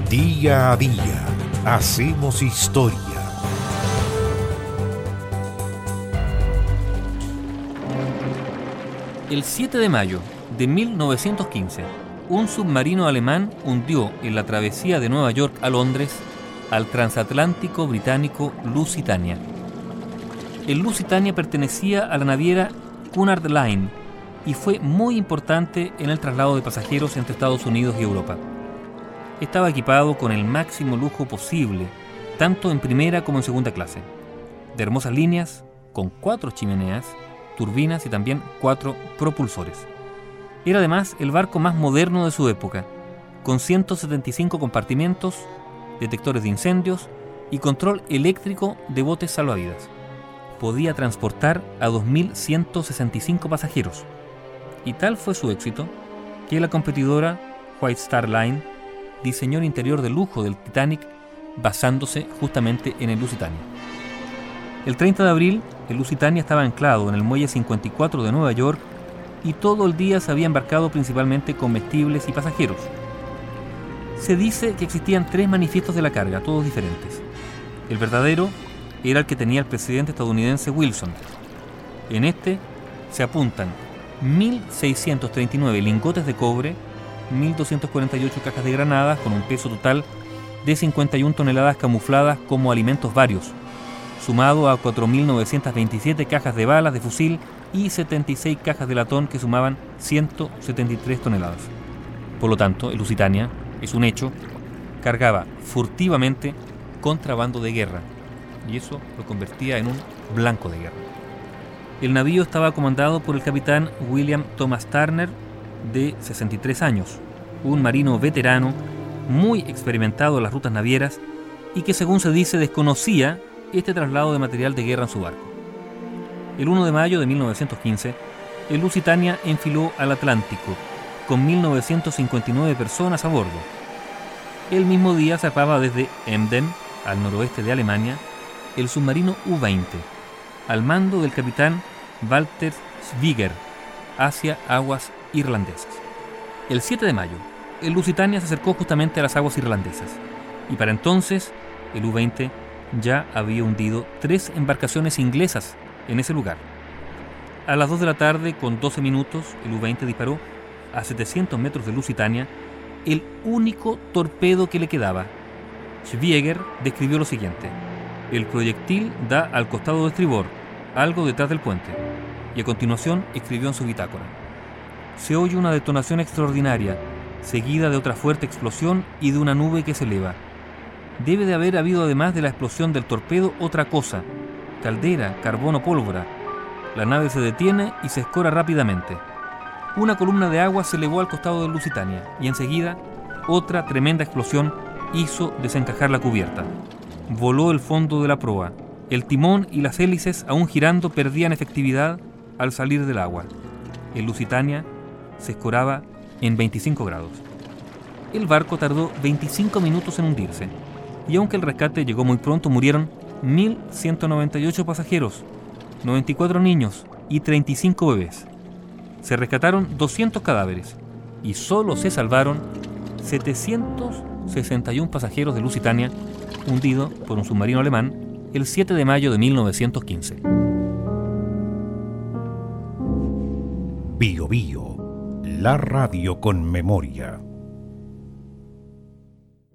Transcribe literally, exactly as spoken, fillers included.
Día a día hacemos historia. El siete de mayo de mil novecientos quince, un submarino alemán hundió en la travesía de Nueva York a Londres al transatlántico británico Lusitania. El Lusitania pertenecía a la naviera Cunard Line y fue muy importante en el traslado de pasajeros entre Estados Unidos y Europa. Estaba equipado con el máximo lujo posible, tanto en primera como en segunda clase, de hermosas líneas, con cuatro chimeneas, turbinas y también cuatro propulsores. Era además el barco más moderno de su época, con ciento setenta y cinco compartimentos, detectores de incendios y control eléctrico de botes salvavidas. Podía transportar a dos mil ciento sesenta y cinco pasajeros. Y tal fue su éxito que la competidora White Star Line diseñó el interior de lujo del Titanic basándose justamente en el Lusitania. El treinta de abril, el Lusitania estaba anclado en el muelle cincuenta y cuatro de Nueva York y todo el día se había embarcado principalmente comestibles y pasajeros. Se dice que existían tres manifiestos de la carga, todos diferentes. El verdadero era el que tenía el presidente estadounidense Wilson. En este se apuntan mil seiscientos treinta y nueve lingotes de cobre, mil doscientas cuarenta y ocho cajas de granadas con un peso total de cincuenta y una toneladas camufladas como alimentos varios, sumado a cuatro mil novecientas veintisiete cajas de balas de fusil y setenta y seis cajas de latón que sumaban ciento setenta y tres toneladas. Por lo tanto, el Lusitania, es un hecho, cargaba furtivamente contrabando de guerra, y eso lo convertía en un blanco de guerra. El navío estaba comandado por el capitán William Thomas Turner, de sesenta y tres años, un marino veterano, muy experimentado en las rutas navieras y que, según se dice, desconocía este traslado de material de guerra en su barco. El primero de mayo de mil novecientos quince, el Lusitania enfiló al Atlántico, con mil novecientas cincuenta y nueve personas a bordo. El mismo día zarpaba desde Emden, al noroeste de Alemania, el submarino U veinte, al mando del capitán Walter Schwieger, hacia aguas irlandesas. El siete de mayo, el Lusitania se acercó justamente a las aguas irlandesas, y para entonces el U veinte ya había hundido tres embarcaciones inglesas en ese lugar. A las dos de la tarde, con doce minutos, el U veinte disparó a setecientos metros de Lusitania el único torpedo que le quedaba. Schwieger describió lo siguiente: el proyectil da al costado de estribor, algo detrás del puente, y a continuación escribió en su bitácora: se oye una detonación extraordinaria, seguida de otra fuerte explosión y de una nube que se eleva. Debe de haber habido, además de la explosión del torpedo, otra cosa: caldera, carbón o pólvora. La nave se detiene y se escora rápidamente. Una columna de agua se elevó al costado del Lusitania y enseguida otra tremenda explosión hizo desencajar la cubierta. Voló el fondo de la proa. El timón y las hélices, aún girando, perdían efectividad al salir del agua. El Lusitania se escoraba en veinticinco grados. El barco tardó veinticinco minutos en hundirse, y aunque el rescate llegó muy pronto, murieron mil ciento noventa y ocho pasajeros, noventa y cuatro niños y treinta y cinco bebés. Se rescataron doscientos cadáveres y solo se salvaron setecientos sesenta y uno pasajeros de Lusitania, hundido por un submarino alemán el siete de mayo de mil novecientos quince. Bio Bio, la radio con memoria.